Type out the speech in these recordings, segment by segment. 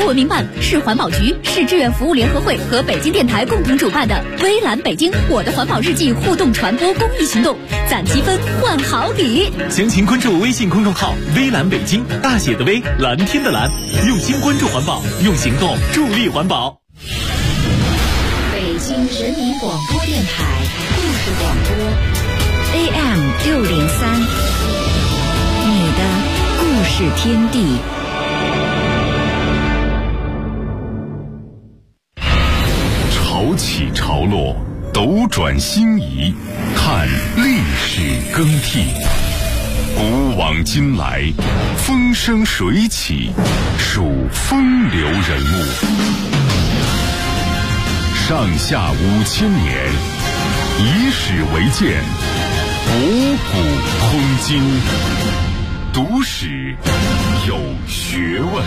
图文明办、市环保局、市志愿服务联合会和北京电台共同主办的微蓝北京我的环保日记互动传播公益行动，攒积分换好礼。 详情关注微信公众号微蓝北京，大写的微，蓝天的蓝，用心关注环保，用行动助力环保。 北京人民广播电台故事广播 AM603，你的故事天地。 潮起潮落，斗转星移，看历史更替。古往今来，风生水起，数风流人物。上下5000年，以史为鉴，博古通今，读史有学问。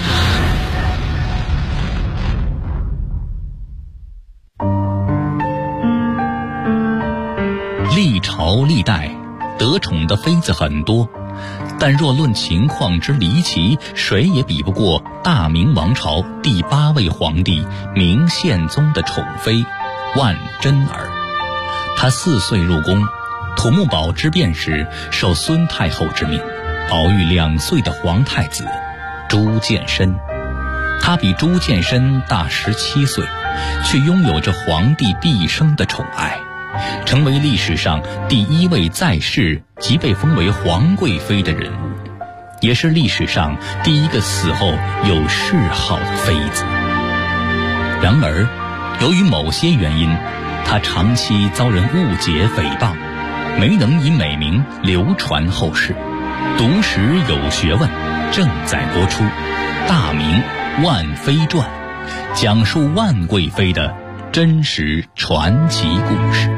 历朝历代得宠的妃子很多，但若论情况之离奇，谁也比不过大明王朝第8位皇帝明宪宗的宠妃万贞儿。她4岁入宫，土木堡之变时受孙太后之命，保育2岁的皇太子朱见深。她比朱见深大17岁，却拥有着皇帝毕生的宠爱，成为历史上第1位在世即被封为皇贵妃的人物，也是历史上第1个死后有谥号的妃子。然而，由于某些原因，她长期遭人误解诽谤，没能以美名流传后世。读史有学问正在播出《大明万妃传》，讲述万贵妃的真实传奇故事。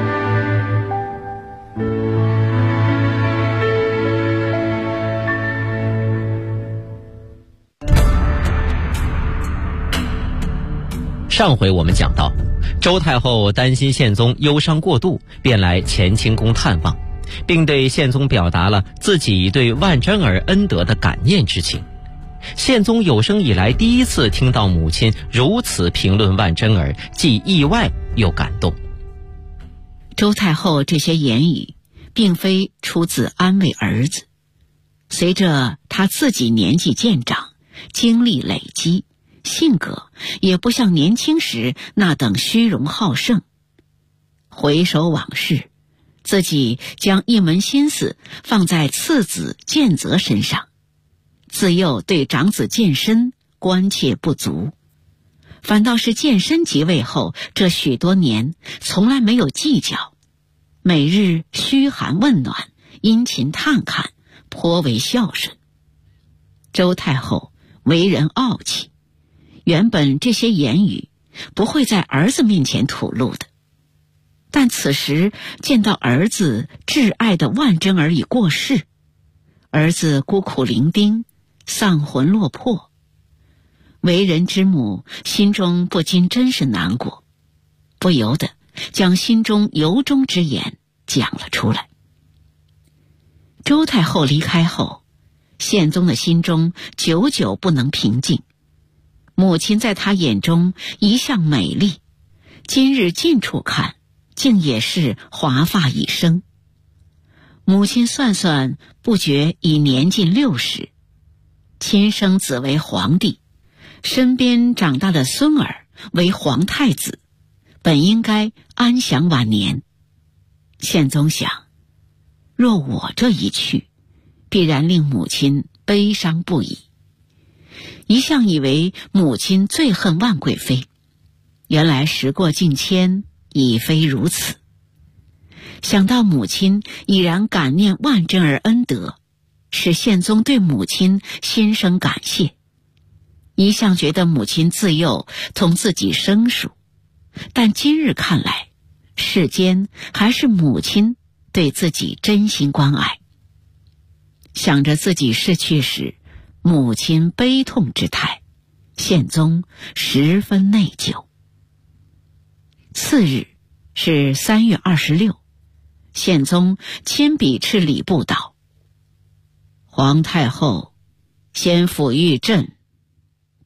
上回我们讲到，周太后担心宪宗忧伤过度，便来乾清宫探望，并对宪宗表达了自己对万贞儿恩德的感念之情。宪宗有生以来第1次听到母亲如此评论万贞儿，既意外又感动。 周太后这些言语并非出自安慰儿子，随着她自己年纪渐长，经历累积，性格也不像年轻时那等虚荣好胜。回首往事，自己将一门心思放在次子建泽身上，自幼对长子建深关切不足，反倒是建深即位后这许多年从来没有计较，每日嘘寒问暖，殷勤探看，颇为孝顺。周太后为人傲气，原本这些言语不会在儿子面前吐露的，但此时见到儿子挚爱的万贞儿已过世，儿子孤苦伶仃，丧魂落魄，为人之母心中不禁真是难过，不由得将心中由衷之言讲了出来。周太后离开后，宪宗的心中久久不能平静。母亲在他眼中一向美丽，今日近处看，竟也是华发已生。母亲算算，不觉已年近60，亲生子为皇帝，身边长大的孙儿为皇太子，本应该安享晚年。宪宗想，若我这一去，必然令母亲悲伤不已。一向以为母亲最恨万贵妃，原来时过境迁，已非如此。想到母亲已然感念万贞儿恩德，使宪宗对母亲心生感谢。一向觉得母亲自幼同自己生疏，但今日看来，世间还是母亲对自己真心关爱。想着自己逝去时母亲悲痛之态，宪宗十分内疚。次日是3月26，宪宗亲笔敕礼部道：皇太后先抚谕朕，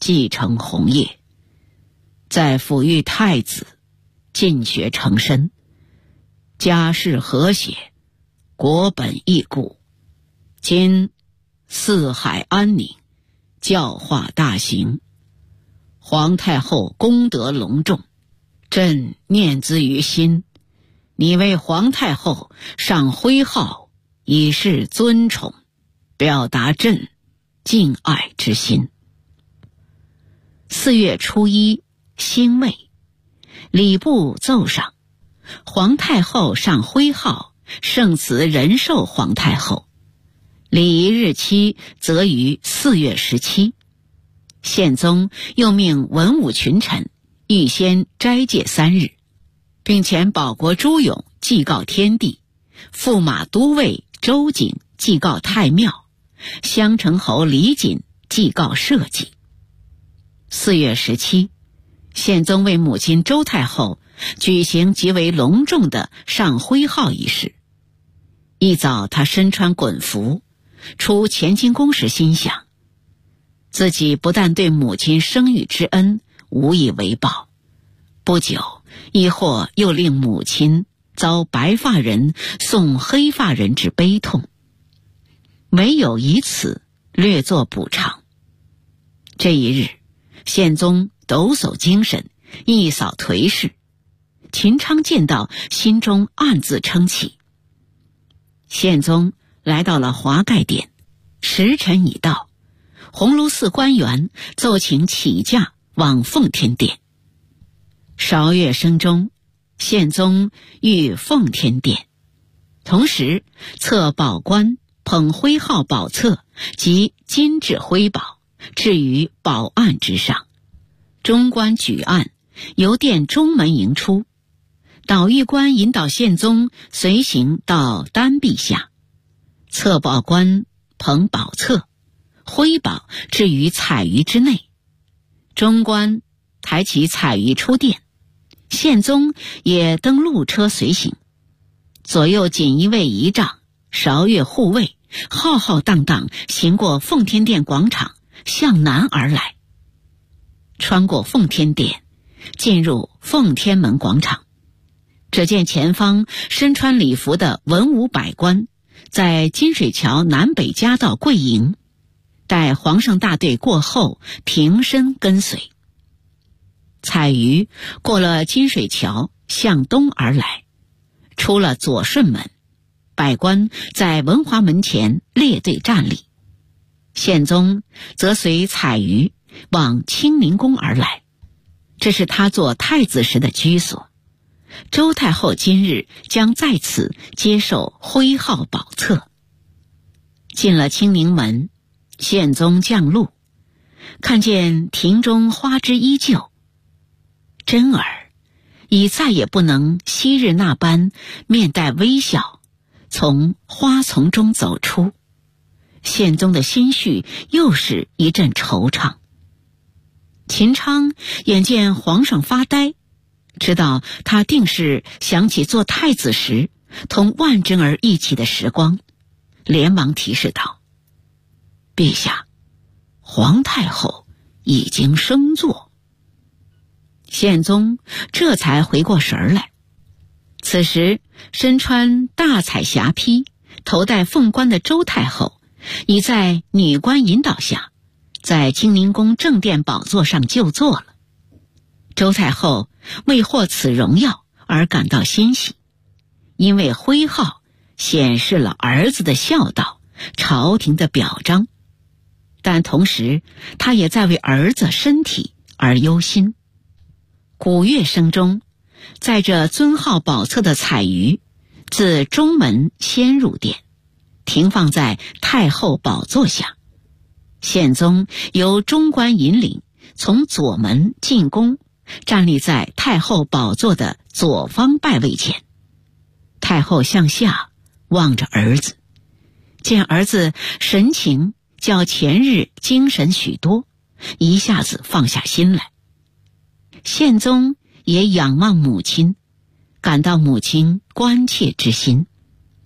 继承宏业，在抚育太子，进学成身，家世和谐，国本益固。今四海安宁，教化大行，皇太后功德隆重，朕念兹于心。你为皇太后上徽号，以示尊崇，表达朕敬爱之心。4月初1，辛未，礼部奏上，皇太后上徽号，圣慈仁寿皇太后。礼仪日期则于4月17。宪宗又命文武群臣预先斋戒3日，并遣保国朱勇祭告天地，驸马都尉周景祭告太庙，襄城侯李锦祭告社稷。4月17，宪宗为母亲周太后举行极为隆重的上徽号仪式。一早，他身穿衮服，出乾清宫时心想，自己不但对母亲生育之恩无以为报，不久亦或又令母亲遭白发人送黑发人之悲痛，唯有以此略作补偿。这一日，宪宗抖擞精神，一扫颓势。秦昌见到，心中暗自称奇。宪宗来到了华盖殿，时辰已到，鸿胪寺官员奏请起驾往奉天殿。韶乐声中，宪宗御奉天殿，同时册宝官捧徽号宝册及金质徽宝置于宝案之上。中官举案，由殿中门迎出，导御官引导宪宗随行到单壁下，册宝官捧宝册，徽宝置于彩鱼之内。中官抬起彩鱼出殿，宪宗也登路车随行，左右锦衣卫仪仗，韶乐护卫，浩浩荡荡行过奉天殿广场，向南而来。穿过奉天殿，进入奉天门广场，只见前方身穿礼服的文武百官在金水桥南北夹道跪迎，待皇上大队过后平身跟随。彩鱼过了金水桥，向东而来，出了左顺门，百官在文华门前列队站立。宪宗则随彩鱼往清宁宫而来，这是他做太子时的居所。周太后今日将在此接受徽号宝册。进了清宁门，宪宗降路，看见庭中花枝依旧，真儿已再也不能昔日那般面带微笑从花丛中走出。宪宗的心绪又是一阵惆怅。秦昌眼见皇上发呆，知道他定是想起做太子时同万贞儿一起的时光，连忙提示道：陛下，皇太后已经升座。宪宗这才回过神来，此时身穿大彩霞披，头戴凤冠的周太后已在女官引导下在清宁宫正殿宝座上就坐了。周太后为获此荣耀而感到欣喜，因为徽号显示了儿子的孝道，朝廷的表彰，但同时她也在为儿子身体而忧心。鼓乐声中，载着尊号宝册的彩鱼自中门先入殿，停放在太后宝座下。宪宗由中官引领，从左门进宫，站立在太后宝座的左方拜位前。太后向下望着儿子，见儿子神情较前日精神许多，一下子放下心来。宪宗也仰望母亲，感到母亲关切之心。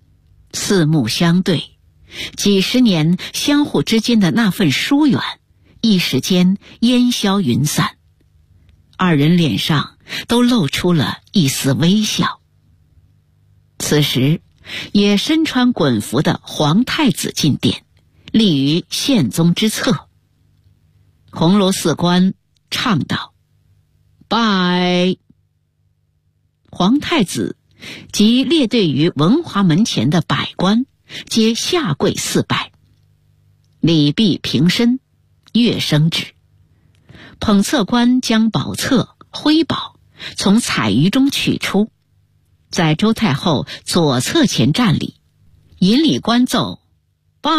四目相对，几十年相互之间的那份疏远一时间烟消云散，二人脸上都露出了一丝微笑。此时也身穿衮服的皇太子进殿，立于宪宗之侧。红楼寺官唱道：拜。皇太子及列队于文华门前的百官皆下跪四拜。礼毕平身，乐声止。捧册官将宝册、徽宝从彩鱼中取出，在周太后左侧前站立，引礼官奏拜。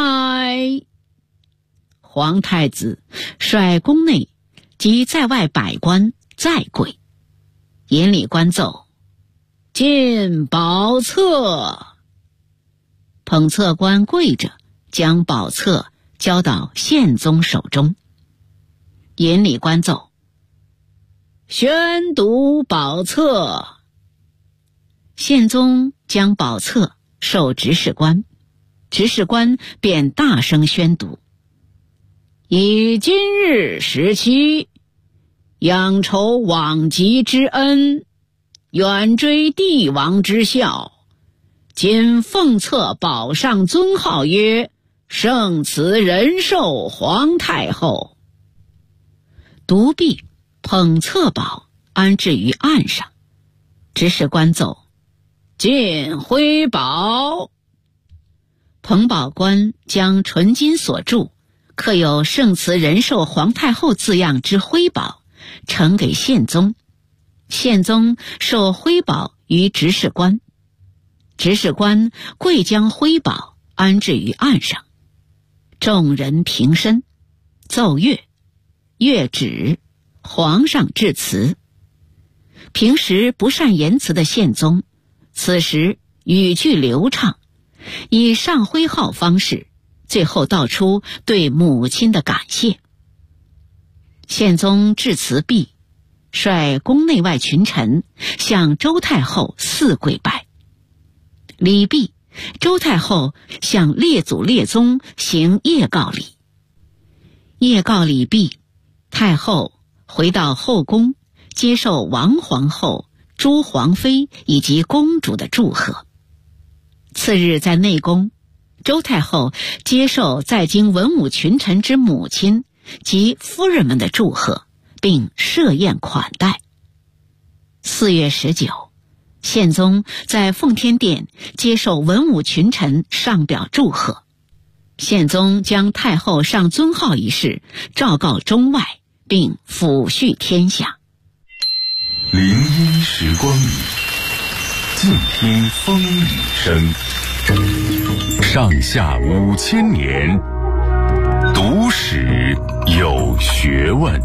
皇太子率宫内及在外百官再跪，引礼官奏进宝册。捧册官跪着将宝册交到宪宗手中，引礼官奏宣读宝册。宪宗将宝册授执事官，执事官便大声宣读：以今日17，仰酬往极之恩，远追帝王之效，今奉册宝上尊号曰圣慈仁寿皇太后。读毕，捧册宝安置于案上，执事官奏进徽宝。捧宝官将纯金所铸刻有圣慈仁寿皇太后字样之徽宝呈给宪宗，宪宗授徽宝于执事官，执事官跪将徽宝安置于案上。众人平身，奏乐，乐止，皇上致辞。平时不善言辞的宪宗，此时语句流畅，以上徽号方式，最后道出对母亲的感谢。宪宗致辞毕，率宫内外群臣向周太后四跪拜。礼毕，周太后向列祖列宗行谒告礼。谒告礼毕，太后回到后宫，接受王皇后、朱皇妃以及公主的祝贺。次日在内宫，周太后接受在京文武群臣之母亲及夫人们的祝贺，并设宴款待。4月19，宪宗在奉天殿接受文武群臣上表祝贺。宪宗将太后上尊号一事昭告中外，并抚恤天下。 林荫时光里，静听风雨声。上下5000年，读史有学问。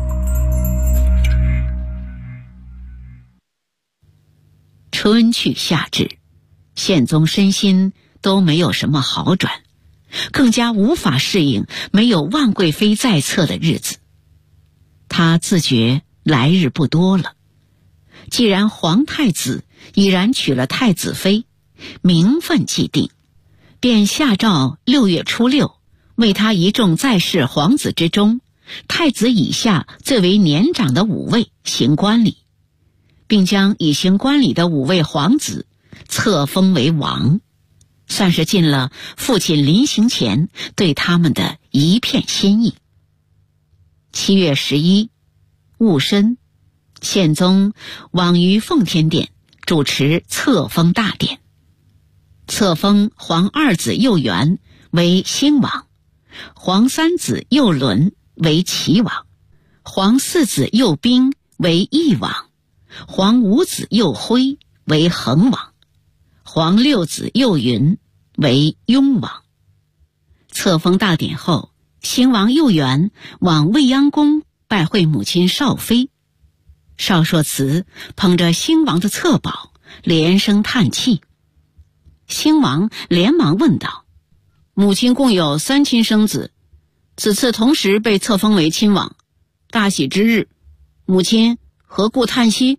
春去夏至，宪宗身心都没有什么好转，更加无法适应没有万贵妃在侧的日子。他自觉来日不多了，既然皇太子已然娶了太子妃，名分既定，便下诏6月初6，为他一众在世皇子之中，太子以下最为年长的5位行冠礼，并将已行冠礼的5位皇子册封为王，算是尽了父亲临行前对他们的一片心意。7月11，戊申，宪宗往于奉天殿主持册封大典，册封皇2子右元为兴王，皇3子右伦为齐王，皇4子右兵为义王，皇5子右徽为恒王，皇6子右云为雍王。册封大典后，兴王右元往未央宫拜会母亲少妃。少硕慈捧着兴王的册宝，连声叹气。兴王连忙问道：母亲共有3亲生子，此次同时被册封为亲王，大喜之日，母亲何故叹息？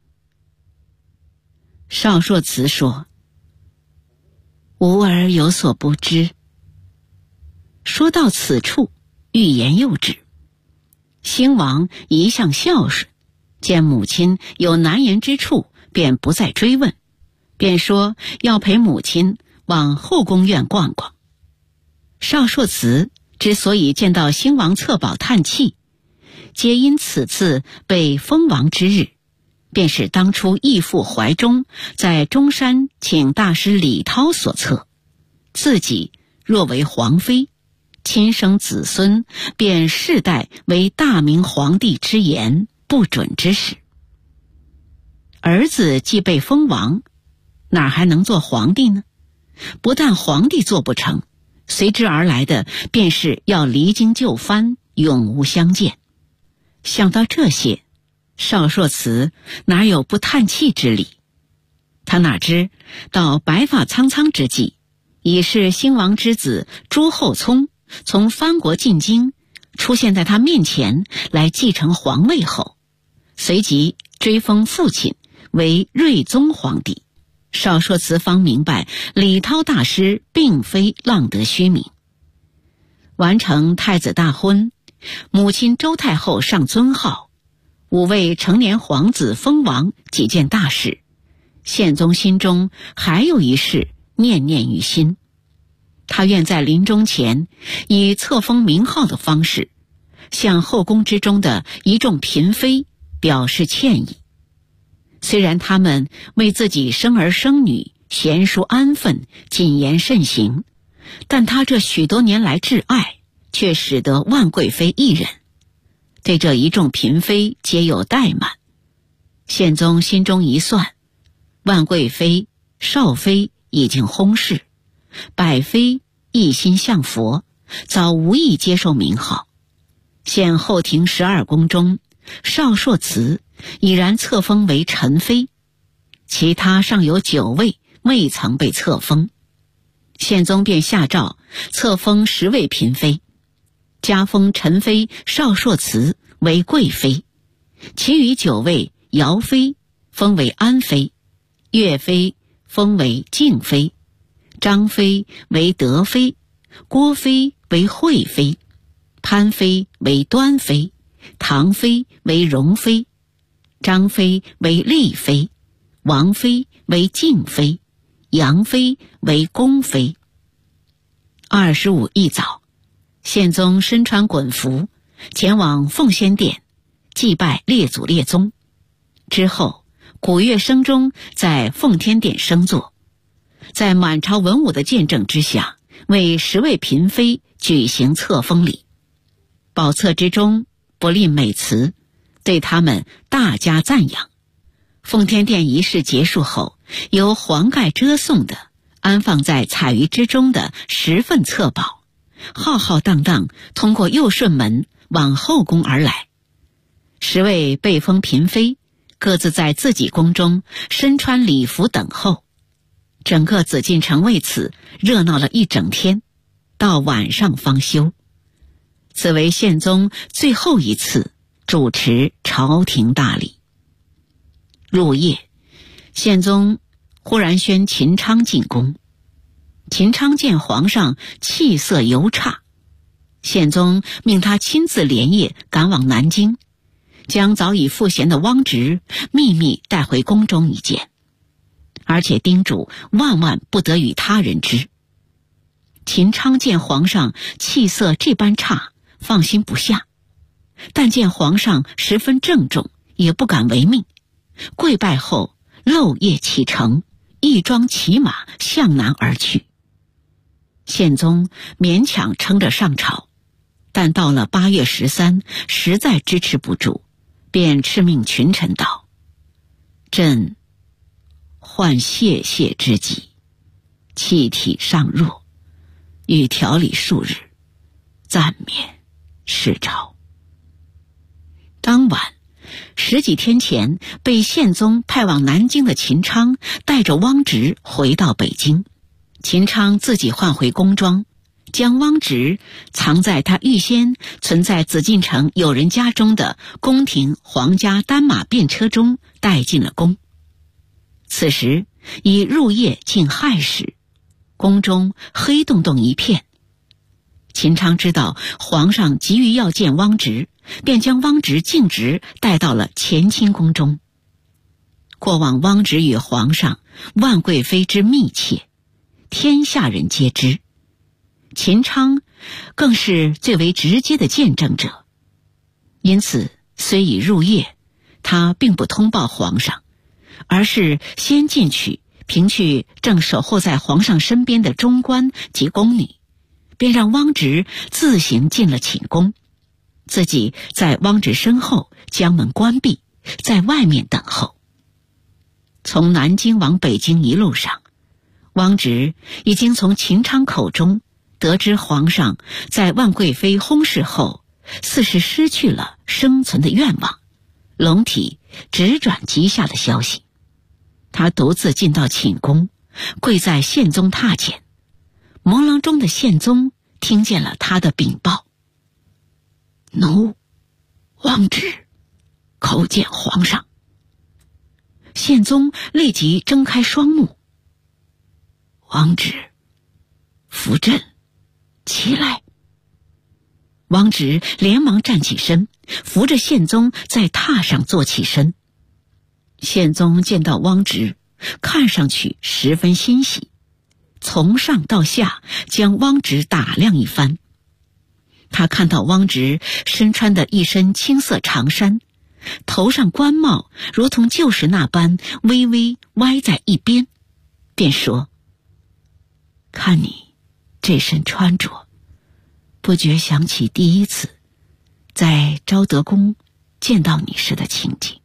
少硕慈说：吾儿有所不知。说到此处，欲言又止。 兴王一向孝顺，见母亲有难言之处，便不再追问，便说要陪母亲往后宫院逛逛。少硕祠之所以见到兴王策宝叹气，皆因此次被封王之日，便是当初义父怀忠在中山请大师李涛所策，自己若为皇妃，亲生子孙便世代为大明皇帝之言不准之事。儿子既被封王，哪还能做皇帝呢？不但皇帝做不成，随之而来的便是要离京就藩，永无相见。想到这些，少硕祠哪有不叹气之理？他哪知到白发苍苍之际，已是兴王之子朱厚熜从藩国进京，出现在他面前来继承皇位后，随即追封父亲为睿宗皇帝。少硕祠方明白李涛大师并非浪得虚名。完成太子大婚，母亲周太后上尊号，5位成年皇子封王几件大事，宪宗心中还有一事念念于心。他愿在临终前以册封名号的方式，向后宫之中的一众嫔妃表示歉意。虽然他们为自己生儿生女，贤淑安分，谨言慎行，但他这许多年来挚爱，却使得万贵妃一人，对这一众嫔妃皆有怠慢。宪宗心中一算，万贵妃、少妃已经薨逝，百妃一心向佛，早无意接受名号。现后庭12宫中，少硕祠已然册封为宸妃，其他尚有9位未曾被册封。宪宗便下诏册封10位嫔妃，加封宸妃少硕祠为贵妃，其余9位姚妃封为安妃，岳妃封为敬妃，张妃为德妃，郭妃为惠妃，潘妃为端妃，唐妃为容妃，张妃为丽妃，王妃为敬妃，杨妃为恭妃。25一早，宪宗身穿衮服，前往奉先殿祭拜列祖列宗。之后，古乐声中在奉天殿升座，在满朝文武的见证之下，为10位嫔妃举行册封礼。宝册之中不吝美词，对他们大加赞扬。奉天殿仪式结束后，由黄盖遮送的安放在彩鱼之中的10份册宝，浩浩荡荡通过右顺门往后宫而来。10位被封嫔妃各自在自己宫中身穿礼服等候，整个紫禁城为此热闹了一整天，到晚上方休。此为宪宗最后一次主持朝廷大礼。入夜，宪宗忽然宣秦昌进宫。秦昌见皇上气色尤差，宪宗命他亲自连夜赶往南京，将早已赋闲的汪直秘密带回宫中一见，而且叮嘱万万不得与他人知。秦昌见皇上气色这般差，放心不下，但见皇上十分郑重，也不敢违命，跪拜后漏夜启程，一装骑马向南而去。宪宗勉强撑着上朝，但到了8月13，实在支持不住，便敕命群臣道：朕患泄泻之疾，气体尚弱，欲调理数日，暂免视朝。当晚10几天前被宪宗派往南京的秦昌带着汪直回到北京，秦昌自己换回宫装，将汪直藏在他预先存在紫禁城友人家中的宫廷皇家单马便车中带进了宫。此时已入夜近亥时，宫中黑洞洞一片。秦昌知道皇上急于要见汪直， 便将汪直径直带到了乾清宫中。过往汪直与皇上、万贵妃之密切，天下人皆知。秦昌更是最为直接的见证者，因此虽已入夜，他并不通报皇上，而是先进去凭去正守候在皇上身边的中官及宫女，便让汪直自行进了寝宫，自己在汪直身后将门关闭，在外面等候。从南京往北京一路上，汪直已经从秦昌口中得知皇上在万贵妃薨逝后，似是失去了生存的愿望，龙体直转急下的消息。他独自进到寝宫，跪在宪宗榻前。朦胧中的宪宗听见了他的禀报：奴汪直叩见皇上。宪宗立即睁开双目：汪直，扶朕起来。汪直连忙站起身，扶着宪宗在榻上坐起身。宪宗见到汪直，看上去十分欣喜，从上到下将汪直打量一番。他看到汪直身穿的一身青色长衫，头上冠帽如同旧时那般微微歪在一边，便说：看你这身穿着，不觉想起第一次在昭德宫见到你时的情景。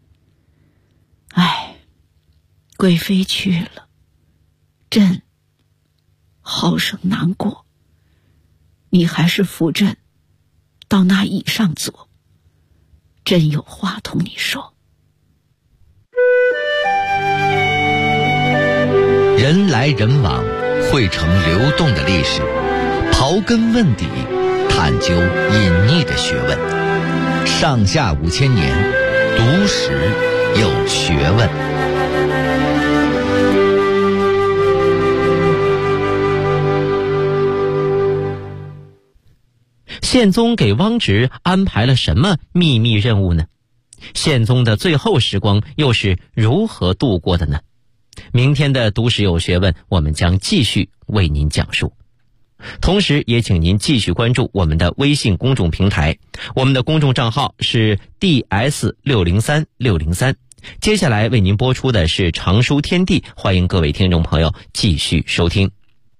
唉，贵妃去了，朕好生难过。你还是扶朕到那椅上坐，朕有话同你说。 人来人往，汇成流动的历史，刨根问底，探究隐匿的学问。上下5000年，读史有学问。 宪宗给汪直安排了什么秘密任务呢？宪宗的最后时光又是如何度过的呢？明天的读史有学问，我们将继续为您讲述。同时也请您继续关注我们的微信公众平台，我们的公众账号是 DS603603。接下来为您播出的是常书天地，欢迎各位听众朋友继续收听。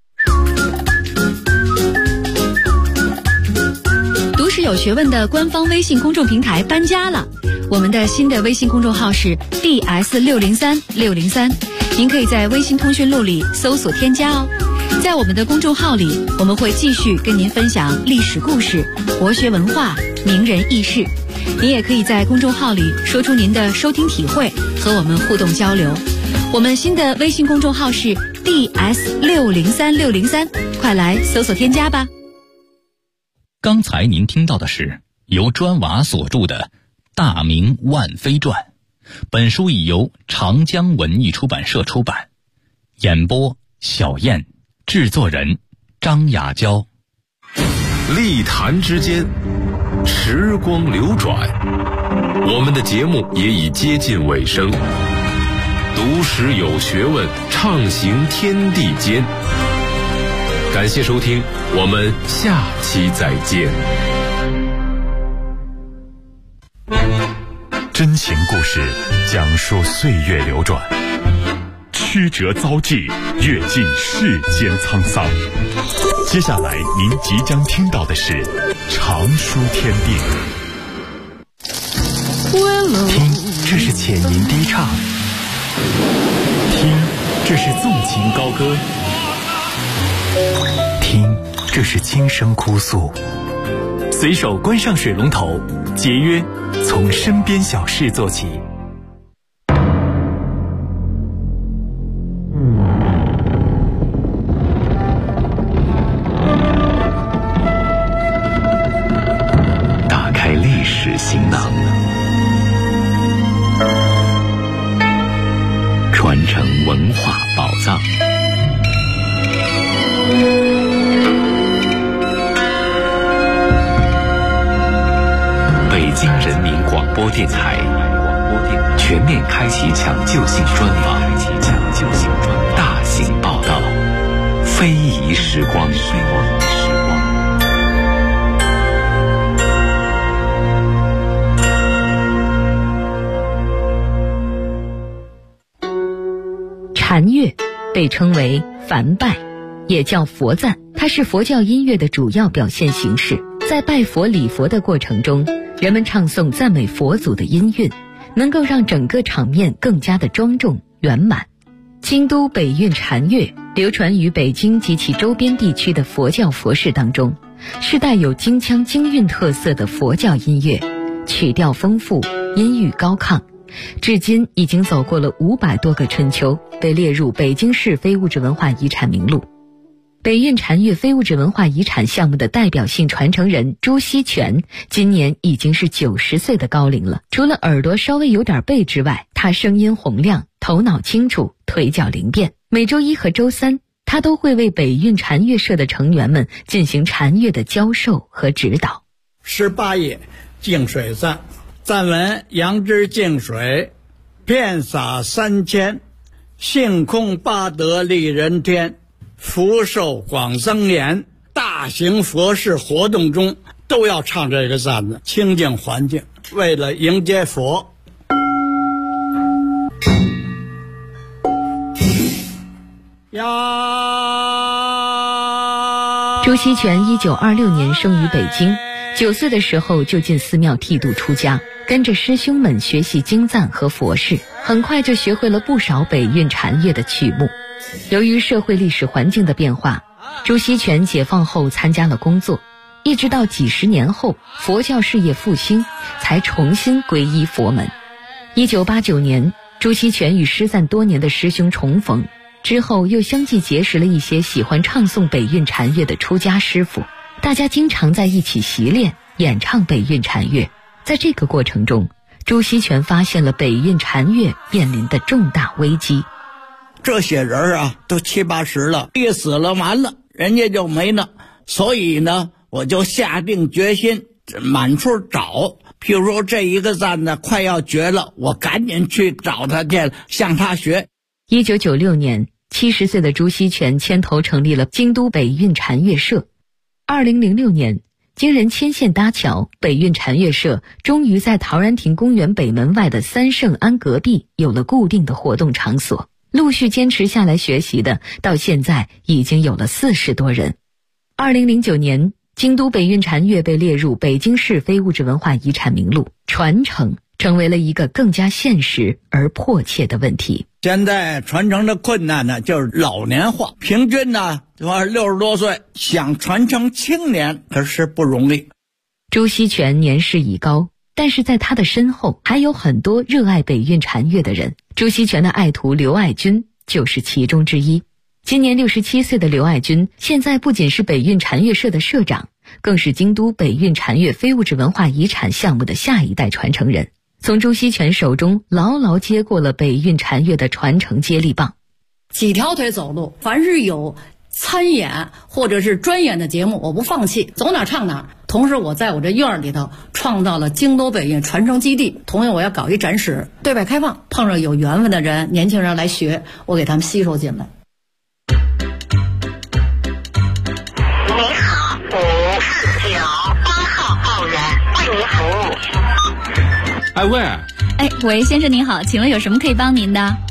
读史有学问的官方微信公众平台搬家了，我们的新的微信公众号是 DS603603，您可以在微信通讯录里搜索添加哦。在我们的公众号里，我们会继续跟您分享历史故事、国学文化、名人轶事。您也可以在公众号里说出您的收听体会，和我们互动交流。我们新的微信公众号是 DS603603，快来搜索添加吧。 刚才您听到的是由砖瓦所著的《大明万妃传》，本书已由长江文艺出版社出版。演播小燕，制作人张雅娇。 历坛之间，时光流转，我们的节目也已接近尾声。读史有学问，畅行天地间。感谢收听，我们下期再见。 真情故事讲述岁月流转，曲折遭际，阅尽世间沧桑。接下来您即将听到的是常书天地。 听，这是浅吟低唱；听，这是纵情高歌；听，这是轻声哭诉。随手关上水龙头，节约从身边小事做起。 打开历史行囊，传承文化宝藏。 播电台全面开启抢救性专访，大型报道，非遗时光。 禅乐被称为梵拜，也叫佛赞，它是佛教音乐的主要表现形式。在拜佛礼佛的过程中，人们唱诵赞美佛祖的音韵，能够让整个场面更加的庄重圆满。京都北韵禅乐流传于北京及其周边地区的佛教佛事当中，是带有京腔京韵特色的佛教音乐，曲调丰富，音域高亢，至今已经走过了500多个春秋，被列入北京市非物质文化遗产名录。北韵禅乐非物质文化遗产项目的代表性传承人朱锡全今年已经是90岁的高龄了。除了耳朵稍微有点背之外，他声音洪亮，头脑清楚，腿脚灵便。每周1和周3，他都会为北韵禅乐社的成员们进行禅乐的教授和指导。 18页净水赞，赞文：杨枝净水，遍洒3000，性空八德利人天，福寿广增延。大型佛事活动中都要唱这个赞的，清净环境，为了迎接佛。 朱锡全1926年生于北京，9岁的时候就进寺庙剃度出家，跟着师兄们学习经赞和佛事，很快就学会了不少北韵禅乐的曲目。由于社会历史环境的变化，朱锡全解放后参加了工作，一直到几十年后佛教事业复兴，才重新皈依佛门。1989年，朱锡全与失散多年的师兄重逢，之后又相继结识了一些喜欢唱诵北韵禅乐的出家师傅，大家经常在一起习练演唱北韵禅乐。在这个过程中，朱锡全发现了北韵禅乐面临的重大危机。 这些人啊，都70、80了，一死了完了，人家就没了。所以呢，我就下定决心满处找。譬如说这一个赞呢快要绝了，我赶紧去找他去，向他学。 1996年，70岁的朱锡全牵头成立了京都北韵禅乐社。2006年，经人牵线搭桥，北韵禅乐社终于在陶然亭公园北门外的三圣庵隔壁有了固定的活动场所。陆续坚持下来学习的，到现在已经有了40多人。2009年，京都北韵禅乐被列入北京市非物质文化遗产名录，传承成为了一个更加现实而迫切的问题。 现在传承的困难呢，就是老年化，平均呢60多岁，想传承青年可是不容易。 朱锡全年事已高，但是在他的身后还有很多热爱北韵禅乐的人。朱锡全的爱徒刘爱军就是其中之一。今年67岁的刘爱军，现在不仅是北韵禅乐社的社长，更是京都北韵禅乐非物质文化遗产项目的下一代传承人，从朱锡全手中牢牢接过了北韵禅乐的传承接力棒。 几条腿走路，凡是有参演或者是专演的节目，我不放弃，走哪唱哪。同时我在我这院里头创造了京都北韵传承基地，同样我要搞一展示，对外开放，碰上有缘分的人，年轻人来学，我给他们吸收进来。 你好，549-8号报人为您服务。 喂， 喂，先生您好，请问有什么可以帮您的？